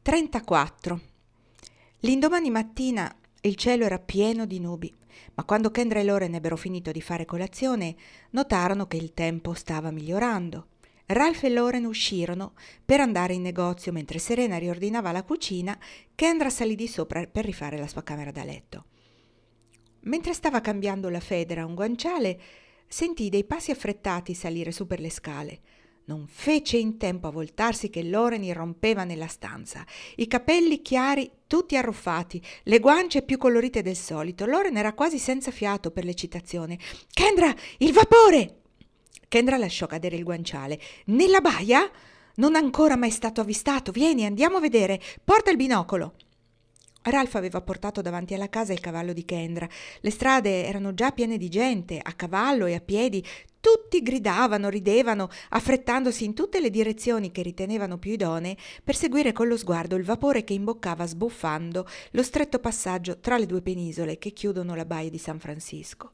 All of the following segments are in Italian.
34. L'indomani mattina il cielo era pieno di nubi, ma quando Kendra e Loren ebbero finito di fare colazione, notarono che il tempo stava migliorando. Ralph e Loren uscirono per andare in negozio mentre Serena riordinava la cucina. Kendra salì di sopra per rifare la sua camera da letto. Mentre stava cambiando la federa a un guanciale, sentì dei passi affrettati salire su per le scale. Non fece in tempo a voltarsi che Loren irrompeva nella stanza, i capelli chiari tutti arruffati, le guance più colorite del solito. Loren era quasi senza fiato per l'eccitazione. «Kendra, il vapore!» Kendra lasciò cadere il guanciale. «Nella baia? Non ancora mai stato avvistato. Vieni, andiamo a vedere. Porta il binocolo!» Ralph aveva portato davanti alla casa il cavallo di Kendra. Le strade erano già piene di gente, a cavallo e a piedi. Tutti gridavano, ridevano, affrettandosi in tutte le direzioni che ritenevano più idonee per seguire con lo sguardo il vapore che imboccava sbuffando lo stretto passaggio tra le due penisole che chiudono la baia di San Francisco.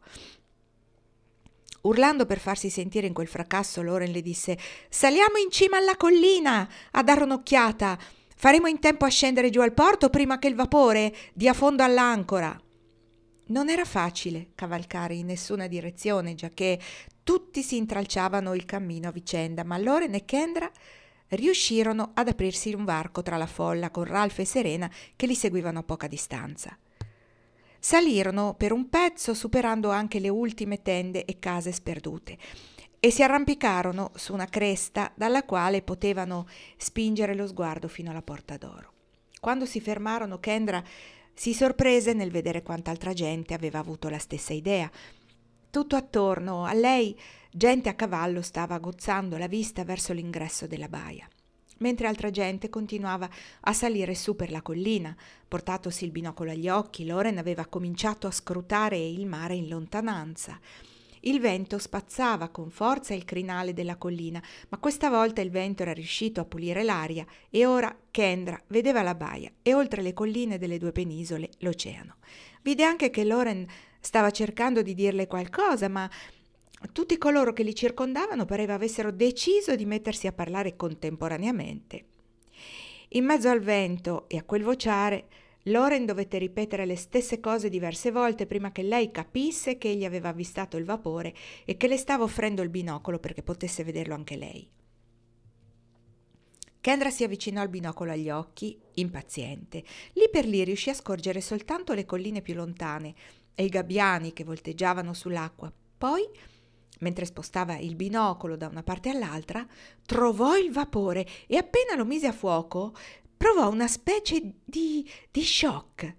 Urlando per farsi sentire in quel fracasso, Loren le disse: «Saliamo in cima alla collina a dare un'occhiata. Faremo in tempo a scendere giù al porto prima che il vapore dia fondo all'ancora». Non era facile cavalcare in nessuna direzione, giacché tutti si intralciavano il cammino a vicenda, ma Loren e Kendra riuscirono ad aprirsi un varco tra la folla con Ralph e Serena che li seguivano a poca distanza. Salirono per un pezzo, superando anche le ultime tende e case sperdute, e si arrampicarono su una cresta dalla quale potevano spingere lo sguardo fino alla Porta d'Oro. Quando si fermarono, Kendra si sorprese nel vedere quant'altra gente aveva avuto la stessa idea. Tutto attorno a lei gente a cavallo stava aguzzando la vista verso l'ingresso della baia, mentre altra gente continuava a salire su per la collina. Portatosi il binocolo agli occhi, Loren aveva cominciato a scrutare il mare in lontananza. Il vento spazzava con forza il crinale della collina, ma questa volta il vento era riuscito a pulire l'aria e ora Kendra vedeva la baia e oltre le colline delle due penisole l'oceano. Vide anche che Loren stava cercando di dirle qualcosa, ma tutti coloro che li circondavano pareva avessero deciso di mettersi a parlare contemporaneamente. In mezzo al vento e a quel vociare, Loren dovette ripetere le stesse cose diverse volte prima che lei capisse che egli aveva avvistato il vapore e che le stava offrendo il binocolo perché potesse vederlo anche lei. Kendra si avvicinò al binocolo agli occhi, impaziente. Lì per lì riuscì a scorgere soltanto le colline più lontane e i gabbiani che volteggiavano sull'acqua. Poi, mentre spostava il binocolo da una parte all'altra, trovò il vapore e appena lo mise a fuoco provò una specie di shock.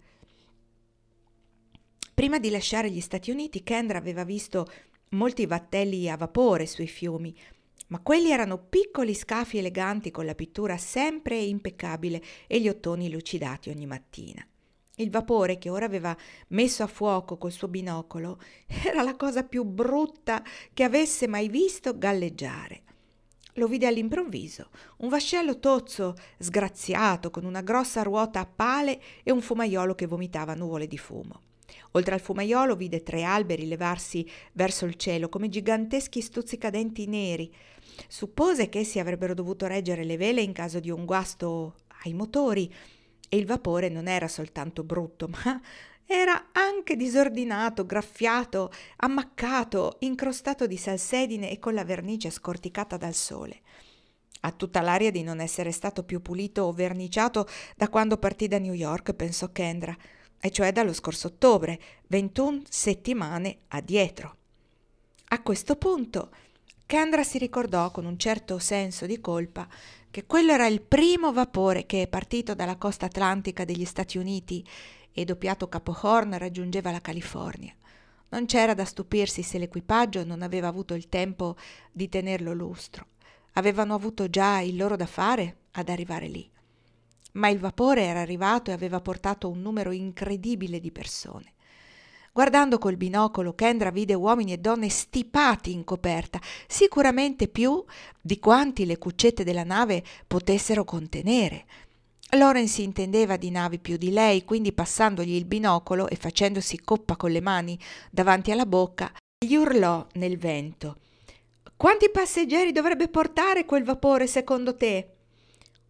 Prima di lasciare gli Stati Uniti, Kendra aveva visto molti vattelli a vapore sui fiumi, ma quelli erano piccoli scafi eleganti con la pittura sempre impeccabile e gli ottoni lucidati ogni mattina. Il vapore che ora aveva messo a fuoco col suo binocolo era la cosa più brutta che avesse mai visto galleggiare. Lo vide all'improvviso, un vascello tozzo, sgraziato, con una grossa ruota a pale e un fumaiolo che vomitava nuvole di fumo. Oltre al fumaiolo vide 3 alberi levarsi verso il cielo come giganteschi stuzzicadenti neri. Suppose che essi avrebbero dovuto reggere le vele in caso di un guasto ai motori, e il vapore non era soltanto brutto, ma era anche disordinato, graffiato, ammaccato, incrostato di salsedine e con la vernice scorticata dal sole. Ha tutta l'aria di non essere stato più pulito o verniciato da quando partì da New York, pensò Kendra, e cioè dallo scorso ottobre, 21 settimane addietro. A questo punto Kendra si ricordò con un certo senso di colpa che quello era il primo vapore che, partito dalla costa atlantica degli Stati Uniti e doppiato Capo Horn, raggiungeva la California. Non c'era da stupirsi se l'equipaggio non aveva avuto il tempo di tenerlo lustro. Avevano avuto già il loro da fare ad arrivare lì. Ma il vapore era arrivato e aveva portato un numero incredibile di persone. Guardando col binocolo, Kendra vide uomini e donne stipati in coperta, sicuramente più di quanti le cuccette della nave potessero contenere. Loren si intendeva di navi più di lei, quindi passandogli il binocolo e facendosi coppa con le mani davanti alla bocca, gli urlò nel vento: «Quanti passeggeri dovrebbe portare quel vapore secondo te?»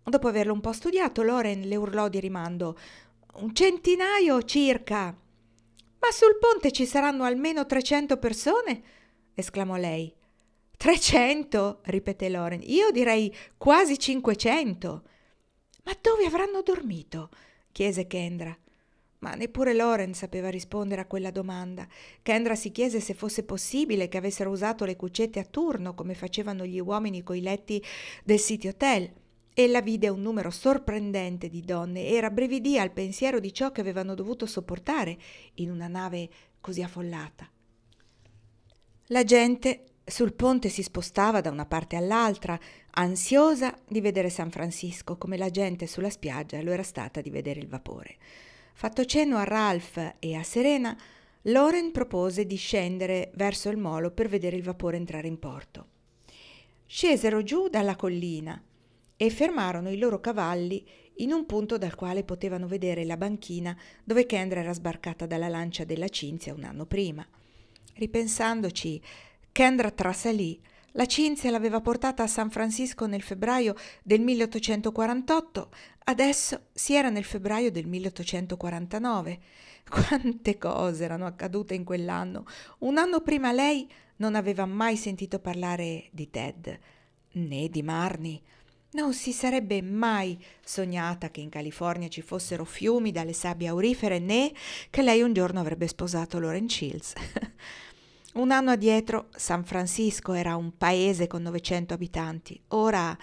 Dopo averlo un po' studiato, Loren le urlò di rimando: «Un centinaio circa!» «Ma sul ponte ci saranno almeno 300 persone?» esclamò lei. «300?» ripeté Loren. «Io direi quasi 500!» «Ma dove avranno dormito?» chiese Kendra. Ma neppure Loren sapeva rispondere a quella domanda. Kendra si chiese se fosse possibile che avessero usato le cuccette a turno, come facevano gli uomini coi letti del City Hotel. Ella vide un numero sorprendente di donne e rabbrividì al pensiero di ciò che avevano dovuto sopportare in una nave così affollata. La gente sul ponte si spostava da una parte all'altra, ansiosa di vedere San Francisco, come la gente sulla spiaggia lo era stata di vedere il vapore. Fatto cenno a Ralph e a Serena, Loren propose di scendere verso il molo per vedere il vapore entrare in porto. Scesero giù dalla collina e fermarono i loro cavalli in un punto dal quale potevano vedere la banchina dove Kendra era sbarcata dalla lancia della Cinzia un anno prima. Ripensandoci, Kendra trasalì. La Cinzia l'aveva portata a San Francisco nel febbraio del 1848, adesso si era nel febbraio del 1849. Quante cose erano accadute in quell'anno! Un anno prima lei non aveva mai sentito parlare di Ted, né di Marnie. Non si sarebbe mai sognata che in California ci fossero fiumi dalle sabbie aurifere, né che lei un giorno avrebbe sposato Loren Shields. Un anno addietro San Francisco era un paese con 900 abitanti. Ora,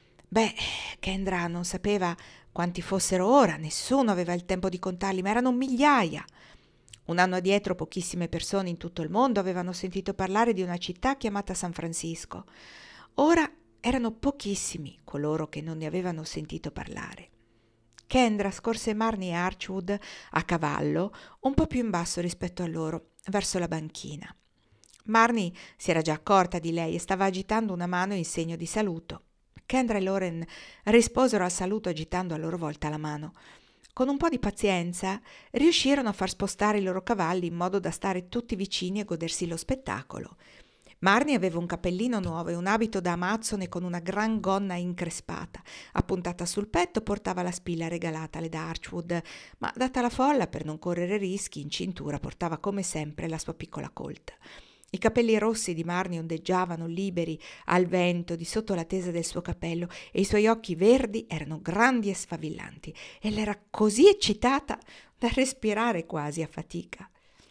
Kendra non sapeva quanti fossero ora, nessuno aveva il tempo di contarli, ma erano migliaia. Un anno addietro pochissime persone in tutto il mondo avevano sentito parlare di una città chiamata San Francisco. Ora erano pochissimi coloro che non ne avevano sentito parlare. Kendra scorse Marnie e Archwood a cavallo, un po' più in basso rispetto a loro, verso la banchina. Marnie si era già accorta di lei e stava agitando una mano in segno di saluto. Kendra e Loren risposero al saluto agitando a loro volta la mano. Con un po' di pazienza riuscirono a far spostare i loro cavalli in modo da stare tutti vicini e godersi lo spettacolo. Marnie aveva un cappellino nuovo e un abito da amazzone con una gran gonna increspata. Appuntata sul petto portava la spilla regalatale da Archwood, ma data la folla, per non correre rischi, in cintura portava come sempre la sua piccola Colt. I capelli rossi di Marnie ondeggiavano liberi al vento di sotto la tesa del suo cappello e i suoi occhi verdi erano grandi e sfavillanti. Ella era così eccitata da respirare quasi a fatica.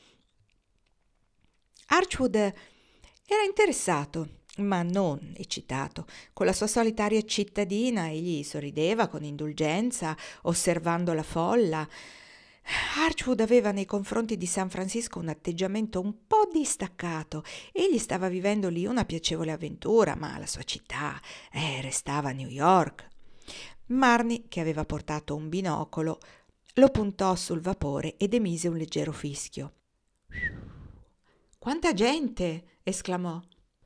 Archwood era interessato, ma non eccitato. Con la sua solita aria cittadina egli sorrideva con indulgenza, osservando la folla. Archwood aveva nei confronti di San Francisco un atteggiamento un po' distaccato. Egli stava vivendo lì una piacevole avventura, ma la sua città restava a New York. Marnie, che aveva portato un binocolo, lo puntò sul vapore ed emise un leggero fischio. «Quanta gente!» esclamò.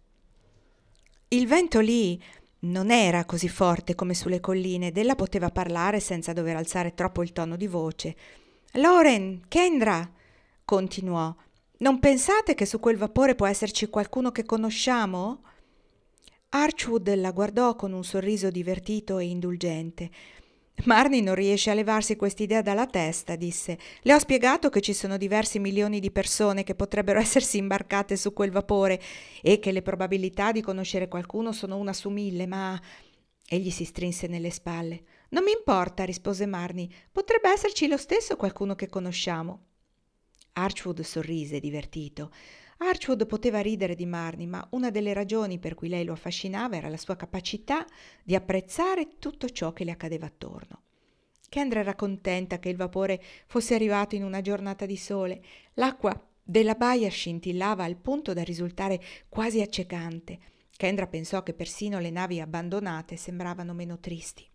Il vento lì non era così forte come sulle colline ed ella poteva parlare senza dover alzare troppo il tono di voce. «Loren, Kendra!» continuò. «Non pensate che su quel vapore può esserci qualcuno che conosciamo?» Archwood la guardò con un sorriso divertito e indulgente. «Marnie non riesce a levarsi quest'idea dalla testa», disse. «Le ho spiegato che ci sono diversi milioni di persone che potrebbero essersi imbarcate su quel vapore e che le probabilità di conoscere qualcuno sono 1 su 1000, ma...» Egli si strinse nelle spalle. «Non mi importa», rispose Marnie. «Potrebbe esserci lo stesso qualcuno che conosciamo». Archwood sorrise, divertito. Archwood poteva ridere di Marnie, ma una delle ragioni per cui lei lo affascinava era la sua capacità di apprezzare tutto ciò che le accadeva attorno. Kendra era contenta che il vapore fosse arrivato in una giornata di sole. L'acqua della baia scintillava al punto da risultare quasi accecante. Kendra pensò che persino le navi abbandonate sembravano meno tristi.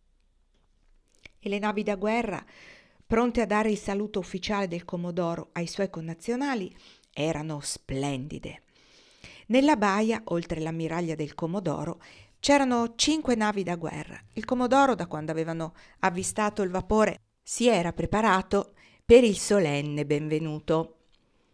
E le navi da guerra, pronte a dare il saluto ufficiale del Comodoro ai suoi connazionali, erano splendide. Nella baia, oltre l'ammiraglia del Comodoro, c'erano 5 navi da guerra. Il Comodoro, da quando avevano avvistato il vapore, si era preparato per il solenne benvenuto.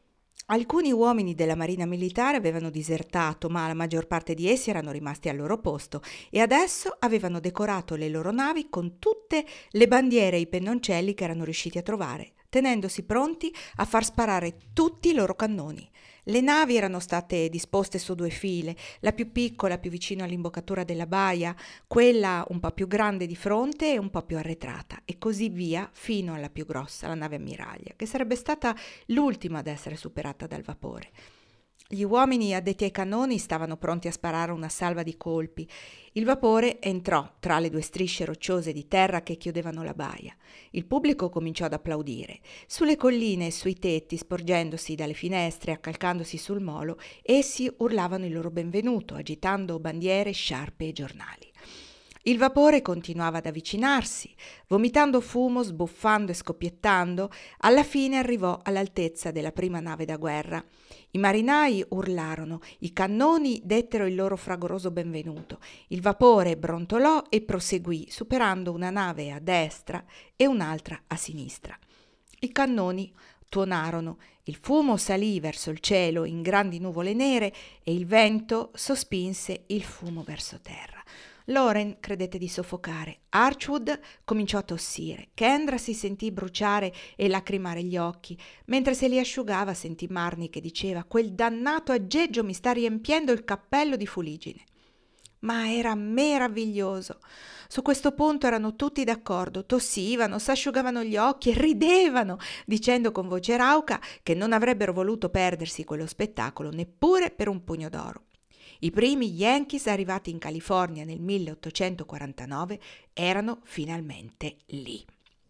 Alcuni uomini della Marina Militare avevano disertato, ma la maggior parte di essi erano rimasti al loro posto e adesso avevano decorato le loro navi con tutte le bandiere e i pennoncelli che erano riusciti a trovare, tenendosi pronti a far sparare tutti i loro cannoni. Le navi erano state disposte su 2 file, la più piccola più vicino all'imboccatura della baia, quella un po' più grande di fronte e un po' più arretrata, e così via fino alla più grossa, la nave ammiraglia, che sarebbe stata l'ultima ad essere superata dal vapore. Gli uomini addetti ai cannoni stavano pronti a sparare una salva di colpi. Il vapore entrò tra le 2 strisce rocciose di terra che chiudevano la baia. Il pubblico cominciò ad applaudire. Sulle colline e sui tetti, sporgendosi dalle finestre, accalcandosi sul molo, essi urlavano il loro benvenuto, agitando bandiere, sciarpe e giornali. Il vapore continuava ad avvicinarsi, vomitando fumo, sbuffando e scoppiettando, alla fine arrivò all'altezza della prima nave da guerra. I marinai urlarono, i cannoni dettero il loro fragoroso benvenuto, il vapore brontolò e proseguì, superando una nave a destra e un'altra a sinistra. I cannoni tuonarono, il fumo salì verso il cielo in grandi nuvole nere e il vento sospinse il fumo verso terra. Loren credette di soffocare, Archwood cominciò a tossire, Kendra si sentì bruciare e lacrimare gli occhi. Mentre se li asciugava sentì Marnie che diceva: «Quel dannato aggeggio mi sta riempiendo il cappello di fuliggine». Ma era meraviglioso. Su questo punto erano tutti d'accordo, tossivano, s'asciugavano gli occhi e ridevano, dicendo con voce rauca che non avrebbero voluto perdersi quello spettacolo neppure per un pugno d'oro. I primi Yankees arrivati in California nel 1849 erano finalmente lì.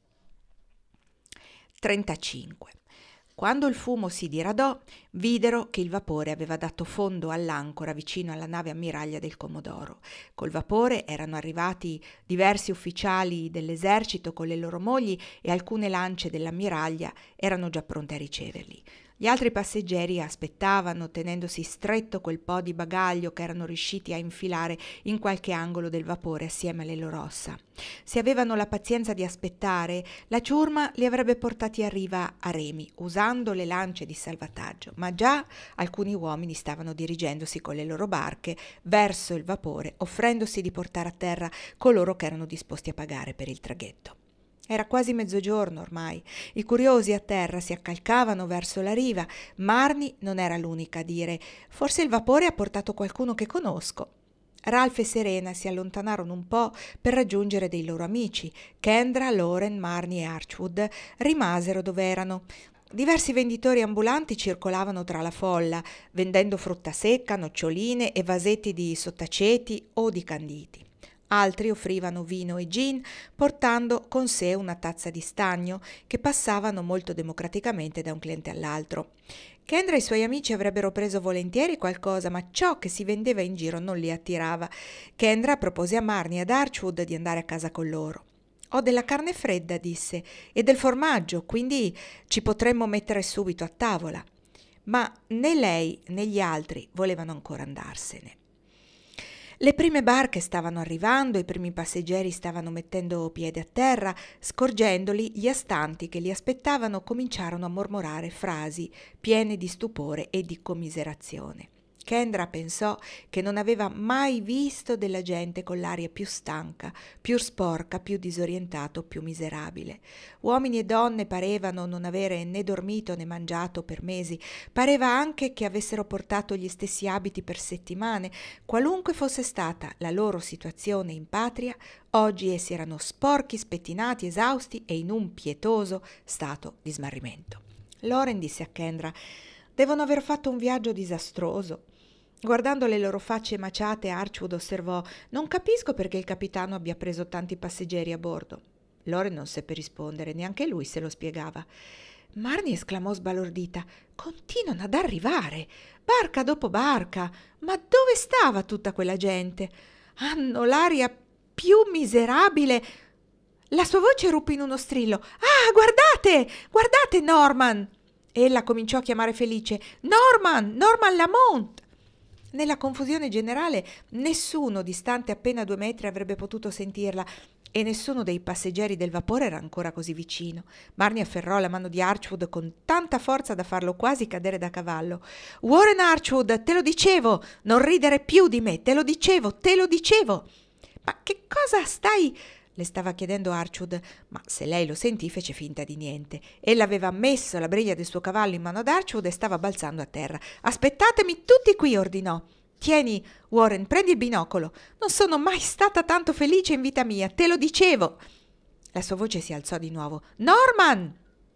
35. Quando il fumo si diradò, videro che il vapore aveva dato fondo all'ancora vicino alla nave ammiraglia del Comodoro. Col vapore erano arrivati diversi ufficiali dell'esercito con le loro mogli e alcune lance dell'ammiraglia erano già pronte a riceverli. Gli altri passeggeri aspettavano, tenendosi stretto quel po' di bagaglio che erano riusciti a infilare in qualche angolo del vapore assieme alle loro ossa. Se avevano la pazienza di aspettare, la ciurma li avrebbe portati a riva a remi, usando le lance di salvataggio, ma già alcuni uomini stavano dirigendosi con le loro barche verso il vapore, offrendosi di portare a terra coloro che erano disposti a pagare per il traghetto. Era quasi mezzogiorno ormai. I curiosi a terra si accalcavano verso la riva. Marnie non era l'unica a dire: «Forse il vapore ha portato qualcuno che conosco». Ralph e Serena si allontanarono un po' per raggiungere dei loro amici. Kendra, Loren, Marnie e Archwood rimasero dove erano. Diversi venditori ambulanti circolavano tra la folla, vendendo frutta secca, noccioline e vasetti di sottaceti o di canditi. Altri offrivano vino e gin, portando con sé una tazza di stagno che passavano molto democraticamente da un cliente all'altro. Kendra e i suoi amici avrebbero preso volentieri qualcosa, ma ciò che si vendeva in giro non li attirava. Kendra propose a Marnie e ad Archwood di andare a casa con loro. «Ho della carne fredda», disse, «e del formaggio, quindi ci potremmo mettere subito a tavola». Ma né lei né gli altri volevano ancora andarsene. Le prime barche stavano arrivando, i primi passeggeri stavano mettendo piede a terra. Scorgendoli, gli astanti che li aspettavano cominciarono a mormorare frasi piene di stupore e di commiserazione. Kendra pensò che non aveva mai visto della gente con l'aria più stanca, più sporca, più disorientato, più miserabile. Uomini e donne parevano non avere né dormito né mangiato per mesi, pareva anche che avessero portato gli stessi abiti per settimane. Qualunque fosse stata la loro situazione in patria, oggi essi erano sporchi, spettinati, esausti e in un pietoso stato di smarrimento. Loren disse a Kendra: «Devono aver fatto un viaggio disastroso». Guardando le loro facce maciate, Archwood osservò: «Non capisco perché il capitano abbia preso tanti passeggeri a bordo». Loren non seppe rispondere, neanche lui se lo spiegava. Marnie esclamò sbalordita: «Continuano ad arrivare, barca dopo barca. Ma dove stava tutta quella gente? Hanno l'aria più miserabile». La sua voce ruppe in uno strillo: «Ah, guardate, guardate Norman!» Ella cominciò a chiamare felice: «Norman, Norman Lamont!» Nella confusione generale nessuno distante appena 2 metri avrebbe potuto sentirla. e nessuno dei passeggeri del vapore era ancora così vicino. Marnie afferrò la mano di Archwood con tanta forza da farlo quasi cadere da cavallo. «Warren Archwood, te lo dicevo! Non ridere più di me, te lo dicevo, te lo dicevo!» «Ma che cosa stai...» le stava chiedendo Archwood, ma se lei lo sentì fece finta di niente. Ella aveva messo la briglia del suo cavallo in mano ad Archwood e stava balzando a terra. «Aspettatemi tutti qui!» ordinò. «Tieni, Warren, prendi il binocolo. Non sono mai stata tanto felice in vita mia, te lo dicevo!» La sua voce si alzò di nuovo. «Norman!»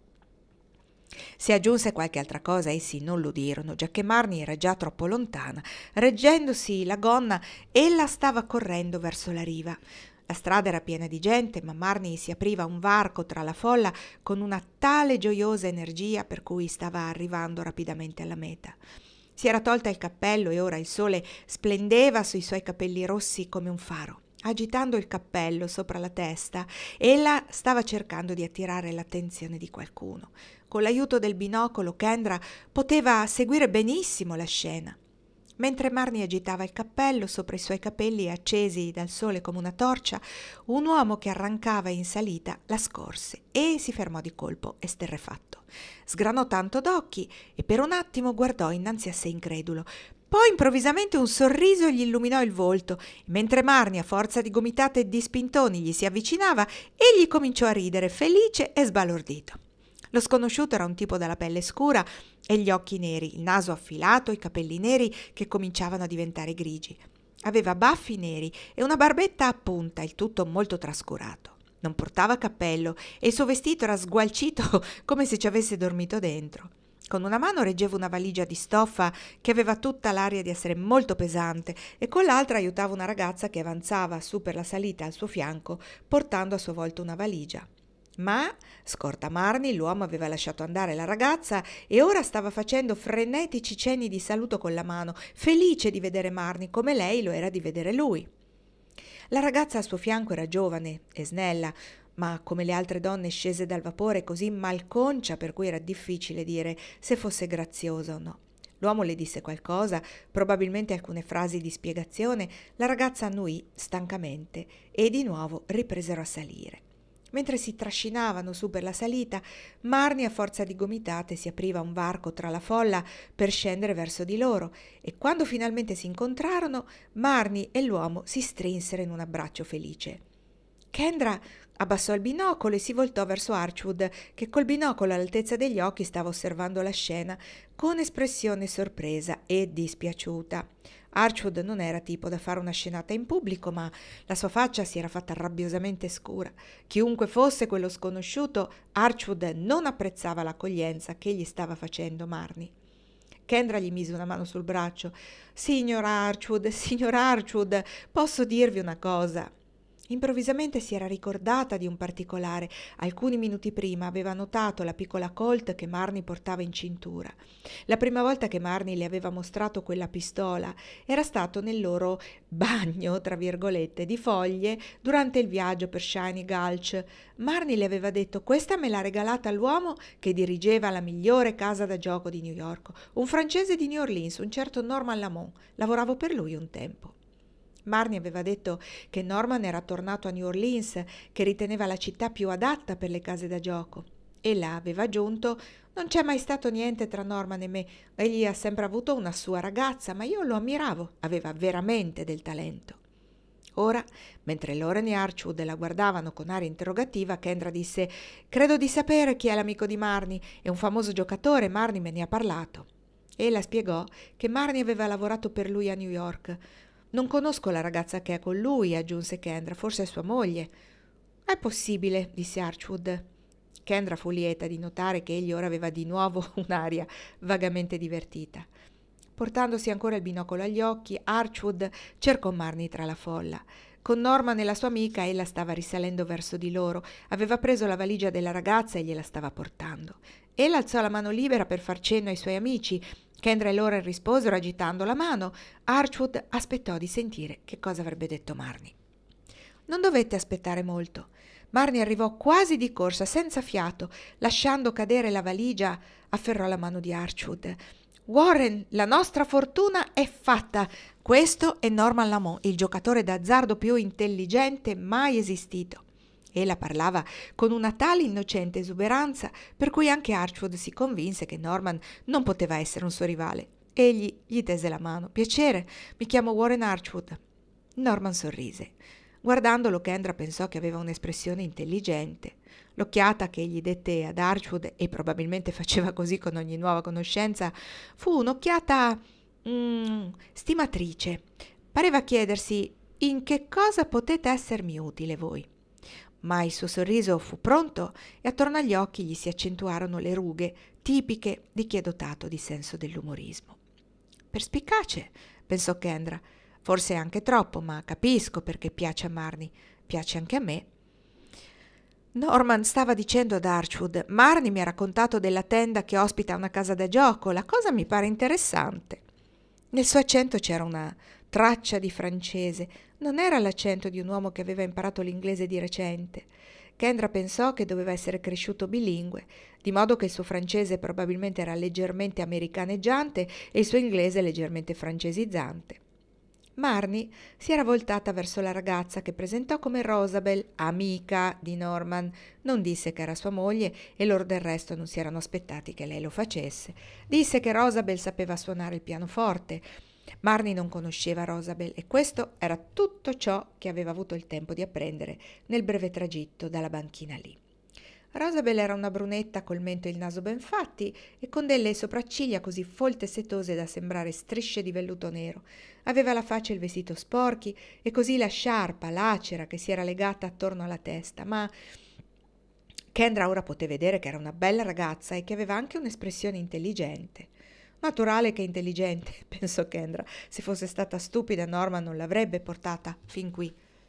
Si aggiunse qualche altra cosa, essi non l'udirono, giacché Marnie era già troppo lontana. Reggendosi la gonna, ella stava correndo verso la riva. La strada era piena di gente, ma Marnie si apriva un varco tra la folla con una tale gioiosa energia per cui stava arrivando rapidamente alla meta. Si era tolta il cappello e ora il sole splendeva sui suoi capelli rossi come un faro. Agitando il cappello sopra la testa, ella stava cercando di attirare l'attenzione di qualcuno. Con l'aiuto del binocolo, Kendra poteva seguire benissimo la scena. Mentre Marnie agitava il cappello sopra i suoi capelli accesi dal sole come una torcia, un uomo che arrancava in salita la scorse e si fermò di colpo, esterrefatto. Sgranò tanto d'occhi e per un attimo guardò innanzi a sé incredulo. Poi improvvisamente un sorriso gli illuminò il volto. Mentre Marnie, a forza di gomitate e di spintoni, gli si avvicinava, egli cominciò a ridere, felice e sbalordito. Lo sconosciuto era un tipo dalla pelle scura e gli occhi neri, il naso affilato, i capelli neri che cominciavano a diventare grigi. Aveva baffi neri e una barbetta a punta, il tutto molto trascurato. Non portava cappello e il suo vestito era sgualcito come se ci avesse dormito dentro. Con una mano reggeva una valigia di stoffa che aveva tutta l'aria di essere molto pesante e con l'altra aiutava una ragazza che avanzava su per la salita al suo fianco, portando a sua volta una valigia. Ma, scorta Marnie, l'uomo aveva lasciato andare la ragazza e ora stava facendo frenetici cenni di saluto con la mano, felice di vedere Marnie come lei lo era di vedere lui. La ragazza al suo fianco era giovane e snella, ma come le altre donne scese dal vapore così malconcia per cui era difficile dire se fosse graziosa o no. L'uomo le disse qualcosa, probabilmente alcune frasi di spiegazione, la ragazza annuì stancamente e di nuovo ripresero a salire. Mentre si trascinavano su per la salita, Marnie a forza di gomitate si apriva un varco tra la folla per scendere verso di loro e quando finalmente si incontrarono, Marnie e l'uomo si strinsero in un abbraccio felice. Kendra abbassò il binocolo e si voltò verso Archwood, che col binocolo all'altezza degli occhi stava osservando la scena con espressione sorpresa e dispiaciuta. Archwood non era tipo da fare una scenata in pubblico, ma la sua faccia si era fatta rabbiosamente scura. Chiunque fosse quello sconosciuto, Archwood non apprezzava l'accoglienza che gli stava facendo Marnie. Kendra gli mise una mano sul braccio. Signor Archwood, posso dirvi una cosa?» Improvvisamente si era ricordata di un particolare. Alcuni minuti prima aveva notato la piccola Colt che Marnie portava in cintura. La prima volta che Marnie le aveva mostrato quella pistola era stato nel loro «bagno», tra virgolette, di foglie durante il viaggio per Shiny Gulch. Marnie le aveva detto: «Questa me l'ha regalata l'uomo che dirigeva la migliore casa da gioco di New York, un francese di New Orleans, un certo Norman Lamont. Lavoravo per lui un tempo». Marnie aveva detto che Norman era tornato a New Orleans, che riteneva la città più adatta per le case da gioco. Ella aveva aggiunto: «Non c'è mai stato niente tra Norman e me. Egli ha sempre avuto una sua ragazza, ma io lo ammiravo. Aveva veramente del talento». Ora, mentre Lauren e Archwood la guardavano con aria interrogativa, Kendra disse: «Credo di sapere chi è l'amico di Marnie. È un famoso giocatore, Marnie me ne ha parlato». Ella spiegò che Marnie aveva lavorato per lui a New York. «Non conosco la ragazza che è con lui», aggiunse Kendra, «forse è sua moglie». «È possibile», disse Archwood. Kendra fu lieta di notare che egli ora aveva di nuovo un'aria vagamente divertita. Portandosi ancora il binocolo agli occhi, Archwood cercò Marnie tra la folla. Con Norman e la sua amica ella stava risalendo verso di loro, aveva preso la valigia della ragazza e gliela stava portando. Ella alzò la mano libera per far cenno ai suoi amici. Kendra e Lauren risposero agitando la mano. Archwood aspettò di sentire che cosa avrebbe detto Marnie. Non dovette aspettare molto. Marnie arrivò quasi di corsa, senza fiato. Lasciando cadere la valigia, afferrò la mano di Archwood. Warren, la nostra fortuna è fatta. Questo è Norman Lamont, il giocatore d'azzardo più intelligente mai esistito. Ella parlava con una tale innocente esuberanza per cui anche Archwood si convinse che Norman non poteva essere un suo rivale. Egli gli tese la mano. «Piacere, mi chiamo Warren Archwood». Norman sorrise. Guardandolo, Kendra pensò che aveva un'espressione intelligente. L'occhiata che egli dette ad Archwood, e probabilmente faceva così con ogni nuova conoscenza, fu un'occhiata stimatrice. Pareva chiedersi: «In che cosa potete essermi utile voi?» Ma il suo sorriso fu pronto e attorno agli occhi gli si accentuarono le rughe tipiche di chi è dotato di senso dell'umorismo. «Perspicace», pensò Kendra. «Forse anche troppo, ma capisco perché piace a Marnie. Piace anche a me». Norman stava dicendo ad Archwood: «Marnie mi ha raccontato della tenda che ospita una casa da gioco. La cosa mi pare interessante». Nel suo accento c'era una traccia di francese. Non era l'accento di un uomo che aveva imparato l'inglese di recente. Kendra pensò che doveva essere cresciuto bilingue, di modo che il suo francese probabilmente era leggermente americaneggiante e il suo inglese leggermente francesizzante. Marnie si era voltata verso la ragazza che presentò come Rosabel, amica di Norman. Non disse che era sua moglie e loro del resto non si erano aspettati che lei lo facesse. Disse che Rosabel sapeva suonare il pianoforte. Marnie non conosceva Rosabel e questo era tutto ciò che aveva avuto il tempo di apprendere nel breve tragitto dalla banchina lì. Rosabel era una brunetta col mento e il naso ben fatti e con delle sopracciglia così folte e setose da sembrare strisce di velluto nero. Aveva la faccia e il vestito sporchi e così la sciarpa lacera che si era legata attorno alla testa, ma Kendra ora poté vedere che era una bella ragazza e che aveva anche un'espressione intelligente. Naturale che intelligente, pensò Kendra. Se fosse stata stupida, Norman non l'avrebbe portata fin qui.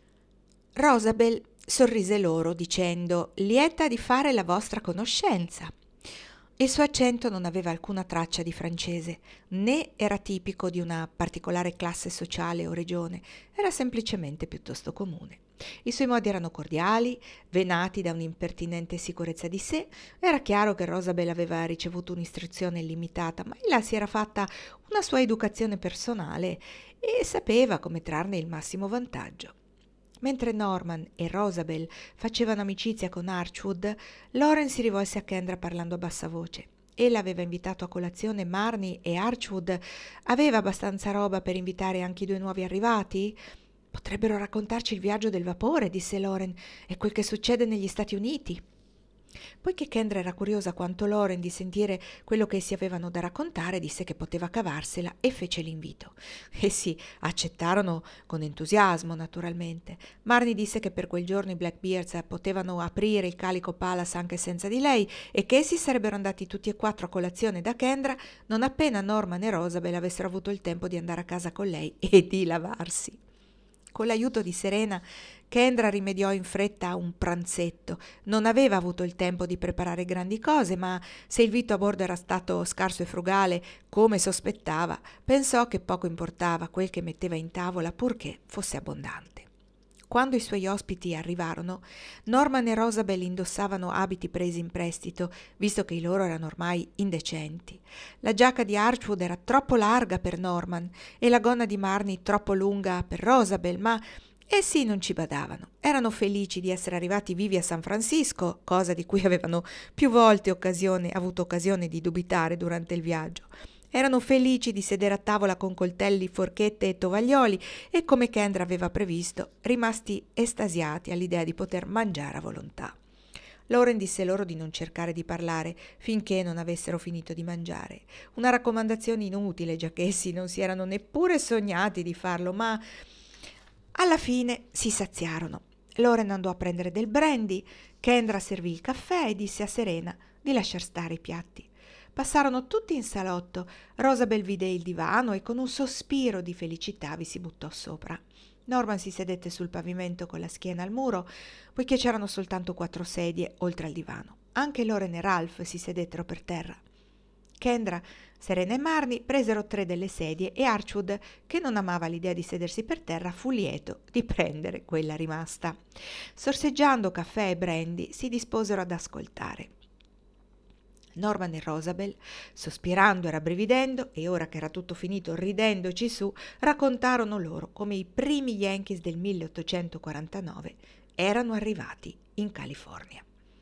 Rosabel sorrise loro dicendo: «Lieta di fare la vostra conoscenza». Il suo accento non aveva alcuna traccia di francese, né era tipico di una particolare classe sociale o regione, era semplicemente piuttosto comune. I suoi modi erano cordiali, venati da un'impertinente sicurezza di sé. Era chiaro che Rosabel aveva ricevuto un'istruzione limitata, ma ella si era fatta una sua educazione personale e sapeva come trarne il massimo vantaggio. Mentre Norman e Rosabel facevano amicizia con Archwood, Lauren si rivolse a Kendra parlando a bassa voce. Ella aveva invitato a colazione Marnie e Archwood. Aveva abbastanza roba per invitare anche i due nuovi arrivati? «Potrebbero raccontarci il viaggio del vapore», disse Lauren, «e quel che succede negli Stati Uniti». Poiché Kendra era curiosa quanto Lauren di sentire quello che essi avevano da raccontare, disse che poteva cavarsela e fece l'invito. Essi accettarono con entusiasmo, naturalmente. Marnie disse che per quel giorno i Blackbeards potevano aprire il Calico Palace anche senza di lei e che essi sarebbero andati tutti e quattro a colazione da Kendra non appena Norman e Rosabel avessero avuto il tempo di andare a casa con lei e di lavarsi. Con l'aiuto di Serena, Kendra rimediò in fretta a un pranzetto. Non aveva avuto il tempo di preparare grandi cose, ma se il vitto a bordo era stato scarso e frugale, come sospettava, pensò che poco importava quel che metteva in tavola purché fosse abbondante. Quando i suoi ospiti arrivarono, Norman e Rosabel indossavano abiti presi in prestito, visto che i loro erano ormai indecenti. La giacca di Archwood era troppo larga per Norman e la gonna di Marnie troppo lunga per Rosabel, ma essi non ci badavano. Erano felici di essere arrivati vivi a San Francisco, cosa di cui avevano più volte avuto occasione di dubitare durante il viaggio. Erano felici di sedere a tavola con coltelli, forchette e tovaglioli e, come Kendra aveva previsto, rimasti estasiati all'idea di poter mangiare a volontà. Lauren disse loro di non cercare di parlare finché non avessero finito di mangiare. Una raccomandazione inutile, giacché essi non si erano neppure sognati di farlo, ma alla fine si saziarono. Lauren andò a prendere del brandy, Kendra servì il caffè e disse a Serena di lasciar stare i piatti. Passarono tutti in salotto. Rosabel vide il divano e con un sospiro di felicità vi si buttò sopra. Norman si sedette sul pavimento con la schiena al muro, poiché c'erano soltanto 4 sedie oltre al divano. Anche Lauren e Ralph si sedettero per terra. Kendra, Serena e Marnie presero 3 delle sedie e Archwood, che non amava l'idea di sedersi per terra, fu lieto di prendere quella rimasta. Sorseggiando caffè e brandy, si disposero ad ascoltare. Norman e Rosabel, sospirando e rabbrividendo, e ora che era tutto finito ridendoci su, raccontarono loro come i primi Yankees del 1849 erano arrivati in California.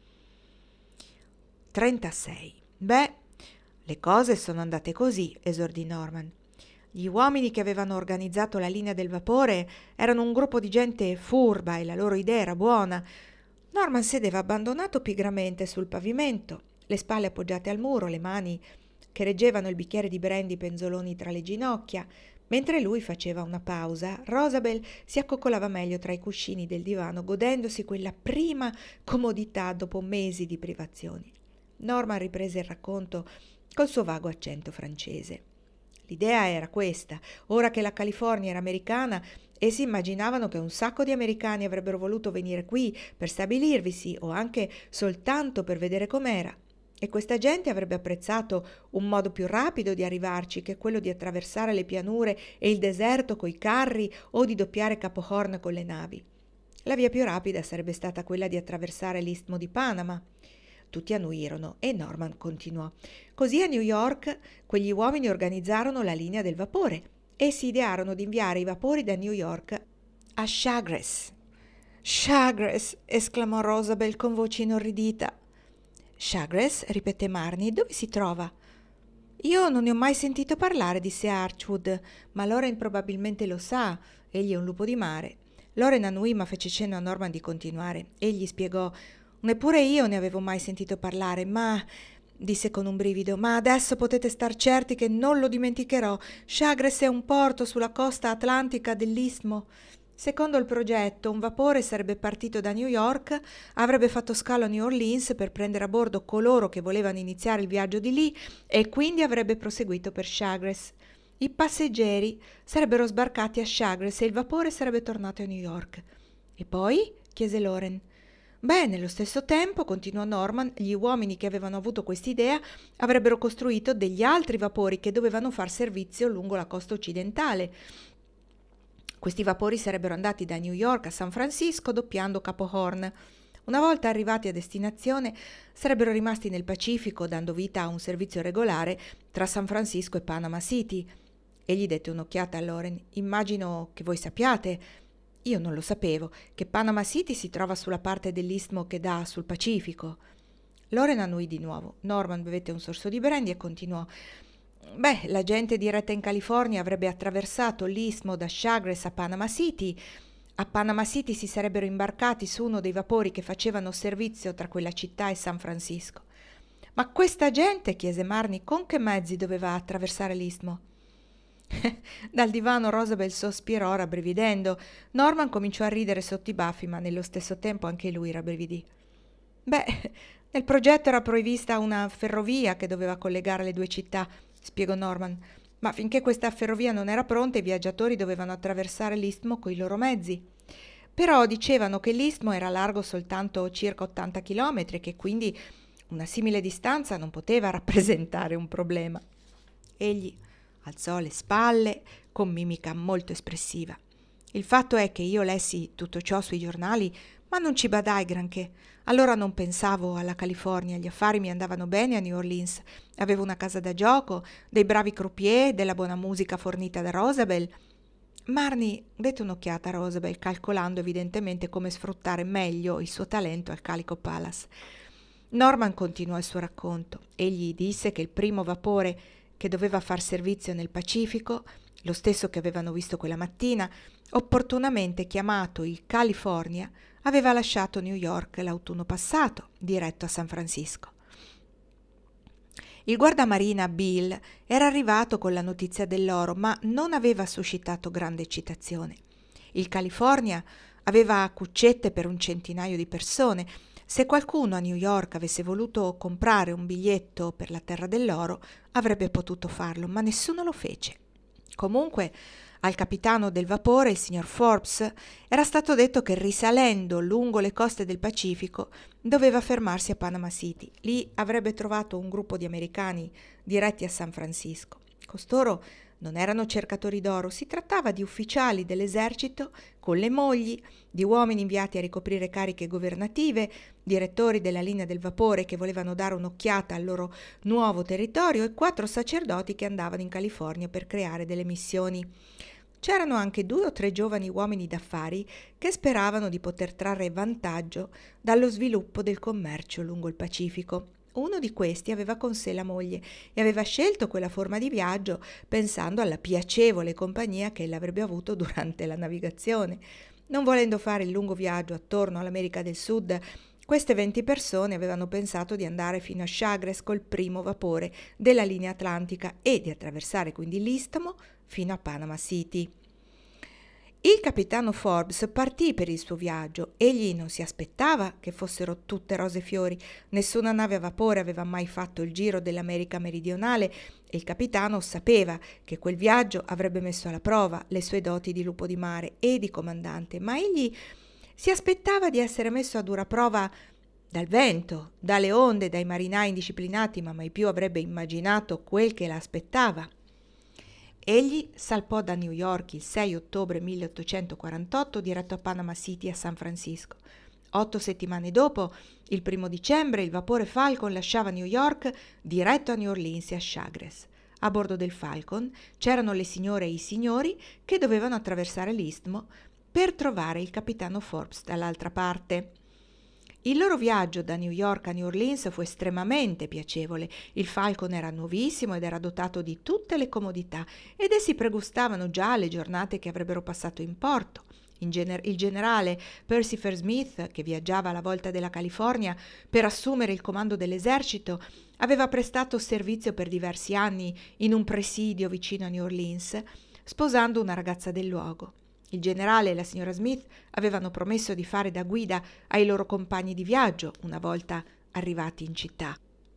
36. Beh, le cose sono andate così, esordì Norman. Gli uomini che avevano organizzato la linea del vapore erano un gruppo di gente furba e la loro idea era buona. Norman sedeva abbandonato pigramente sul pavimento, le spalle appoggiate al muro, le mani che reggevano il bicchiere di brandy penzoloni tra le ginocchia. Mentre lui faceva una pausa, Rosabel si accoccolava meglio tra i cuscini del divano, godendosi quella prima comodità dopo mesi di privazioni. Norman riprese il racconto col suo vago accento francese. L'idea era questa: ora che la California era americana, essi immaginavano che un sacco di americani avrebbero voluto venire qui per stabilirvisi o anche soltanto per vedere com'era. E questa gente avrebbe apprezzato un modo più rapido di arrivarci che quello di attraversare le pianure e il deserto coi carri o di doppiare Capo Horn con le navi. La via più rapida sarebbe stata quella di attraversare l'Istmo di Panama. Tutti annuirono e Norman continuò. Così a New York quegli uomini organizzarono la linea del vapore e si idearono di inviare i vapori da New York a Chagres. Chagres! Esclamò Rosabel con voce inorridita. Chagres? Ripeté Marnie. Dove si trova? Io non ne ho mai sentito parlare, disse Archwood, ma Loren probabilmente lo sa. Egli è un lupo di mare. Loren annui ma fece cenno a Norman di continuare. Egli spiegò: neppure io ne avevo mai sentito parlare, ma, disse con un brivido, ma adesso potete star certi che non lo dimenticherò. Chagres è un porto sulla costa atlantica dell'Istmo. Secondo il progetto, un vapore sarebbe partito da New York, avrebbe fatto scalo a New Orleans per prendere a bordo coloro che volevano iniziare il viaggio di lì e quindi avrebbe proseguito per Chagres. I passeggeri sarebbero sbarcati a Chagres e il vapore sarebbe tornato a New York. E poi? Chiese Loren. Beh, nello stesso tempo, continuò Norman, gli uomini che avevano avuto quest'idea avrebbero costruito degli altri vapori che dovevano far servizio lungo la costa occidentale. Questi vapori sarebbero andati da New York a San Francisco doppiando Capo Horn. Una volta arrivati a destinazione sarebbero rimasti nel Pacifico dando vita a un servizio regolare tra San Francisco e Panama City. Egli dette un'occhiata a Loren. Immagino che voi sappiate, io non lo sapevo, che Panama City si trova sulla parte dell'istmo che dà sul Pacifico. Loren annui di nuovo. Norman bevette un sorso di brandy e continuò. Beh, la gente diretta in California avrebbe attraversato l'istmo da Chagres a Panama City. A Panama City si sarebbero imbarcati su uno dei vapori che facevano servizio tra quella città e San Francisco. Ma questa gente, chiese Marnie, con che mezzi doveva attraversare l'istmo? Dal divano Rosabel sospirò rabbrividendo. Norman cominciò a ridere sotto i baffi, ma nello stesso tempo anche lui rabbrividì. Beh, nel progetto era prevista una ferrovia che doveva collegare le due città, spiegò Norman, ma finché questa ferrovia non era pronta i viaggiatori dovevano attraversare l'istmo coi loro mezzi. Però dicevano che l'istmo era largo soltanto circa 80 chilometri e che quindi una simile distanza non poteva rappresentare un problema. Egli alzò le spalle con mimica molto espressiva. Il fatto è che io lessi tutto ciò sui giornali, ma non ci badai granché. Allora non pensavo alla California, gli affari mi andavano bene a New Orleans. Avevo una casa da gioco, dei bravi croupier, della buona musica fornita da Rosabel. Marnie dette un'occhiata a Rosabel, calcolando evidentemente come sfruttare meglio il suo talento al Calico Palace. Norman continuò il suo racconto. Egli disse che il primo vapore che doveva far servizio nel Pacifico, lo stesso che avevano visto quella mattina, opportunamente chiamato il California, aveva lasciato New York l'autunno passato, diretto a San Francisco. Il guardamarina Bill era arrivato con la notizia dell'oro, ma non aveva suscitato grande eccitazione. Il California aveva cuccette per un centinaio di persone. Se qualcuno a New York avesse voluto comprare un biglietto per la terra dell'oro, avrebbe potuto farlo, ma nessuno lo fece. Comunque, al capitano del vapore, il signor Forbes, era stato detto che risalendo lungo le coste del Pacifico doveva fermarsi a Panama City. Lì avrebbe trovato un gruppo di americani diretti a San Francisco. Costoro Non erano cercatori d'oro, si trattava di ufficiali dell'esercito con le mogli, di uomini inviati a ricoprire cariche governative, direttori della linea del vapore che volevano dare un'occhiata al loro nuovo territorio e 4 sacerdoti che andavano in California per creare delle missioni. C'erano anche 2 o 3 giovani uomini d'affari che speravano di poter trarre vantaggio dallo sviluppo del commercio lungo il Pacifico. Uno di questi aveva con sé la moglie e aveva scelto quella forma di viaggio pensando alla piacevole compagnia che ella avrebbe avuto durante la navigazione. Non volendo fare il lungo viaggio attorno all'America del Sud, queste 20 persone avevano pensato di andare fino a Chagres col primo vapore della linea atlantica e di attraversare quindi l'istmo fino a Panama City. Il capitano Forbes partì per il suo viaggio. Egli non si aspettava che fossero tutte rose e fiori. Nessuna nave a vapore aveva mai fatto il giro dell'America meridionale e il capitano sapeva che quel viaggio avrebbe messo alla prova le sue doti di lupo di mare e di comandante, ma egli si aspettava di essere messo a dura prova dal vento, dalle onde, dai marinai indisciplinati, ma mai più avrebbe immaginato quel che l'aspettava. Egli salpò da New York il 6 ottobre 1848 diretto a Panama City a San Francisco. 8 settimane dopo, il 1 dicembre, il vapore Falcon lasciava New York diretto a New Orleans e a Chagres. A bordo del Falcon c'erano le signore e i signori che dovevano attraversare l'istmo per trovare il capitano Forbes dall'altra parte. Il loro viaggio da New York a New Orleans fu estremamente piacevole. Il Falcon era nuovissimo ed era dotato di tutte le comodità ed essi pregustavano già le giornate che avrebbero passato in porto. Il generale Percifer Smith, che viaggiava alla volta della California per assumere il comando dell'esercito, aveva prestato servizio per diversi anni in un presidio vicino a New Orleans, sposando una ragazza del luogo. Il generale e la signora Smith avevano promesso di fare da guida ai loro compagni di viaggio una volta arrivati in città.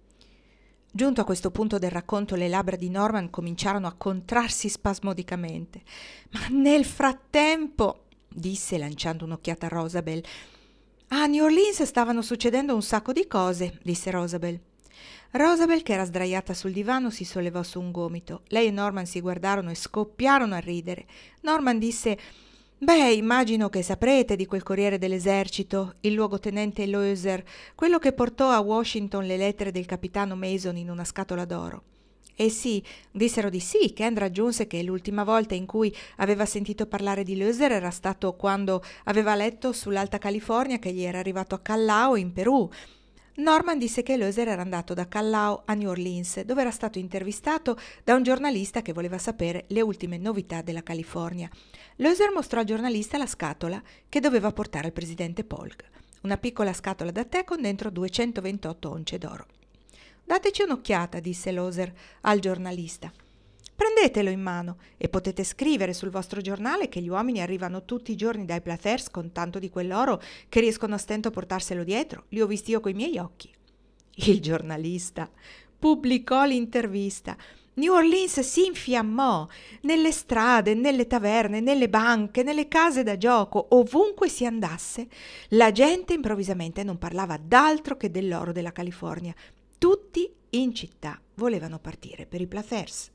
Giunto a questo punto del racconto, le labbra di Norman cominciarono a contrarsi spasmodicamente. «Ma nel frattempo», disse lanciando un'occhiata a Rosabel, «a New Orleans stavano succedendo un sacco di cose», disse Rosabel. Rosabel, che era sdraiata sul divano, si sollevò su un gomito. Lei e Norman si guardarono e scoppiarono a ridere. Norman disse: «Beh, immagino che saprete di quel corriere dell'esercito, il luogotenente Loeser, quello che portò a Washington le lettere del capitano Mason in una scatola d'oro». Sì, dissero di sì. Kendra aggiunse che l'ultima volta in cui aveva sentito parlare di Loeser era stato quando aveva letto sull'Alta California che gli era arrivato a Callao in Perù. Norman disse che Loeser era andato da Callao a New Orleans, dove era stato intervistato da un giornalista che voleva sapere le ultime novità della California. Loeser mostrò al giornalista la scatola che doveva portare al presidente Polk, una piccola scatola da tè con dentro 228 once d'oro. «Dateci un'occhiata», disse Loeser al giornalista. «Prendetelo in mano e potete scrivere sul vostro giornale che gli uomini arrivano tutti i giorni dai Plathers con tanto di quell'oro che riescono a stento a portarselo dietro. Li ho visti io coi miei occhi». Il giornalista pubblicò l'intervista. New Orleans si infiammò. Nelle strade, nelle taverne, nelle banche, nelle case da gioco, ovunque si andasse, la gente improvvisamente non parlava d'altro che dell'oro della California. Tutti in città volevano partire per i Plathers.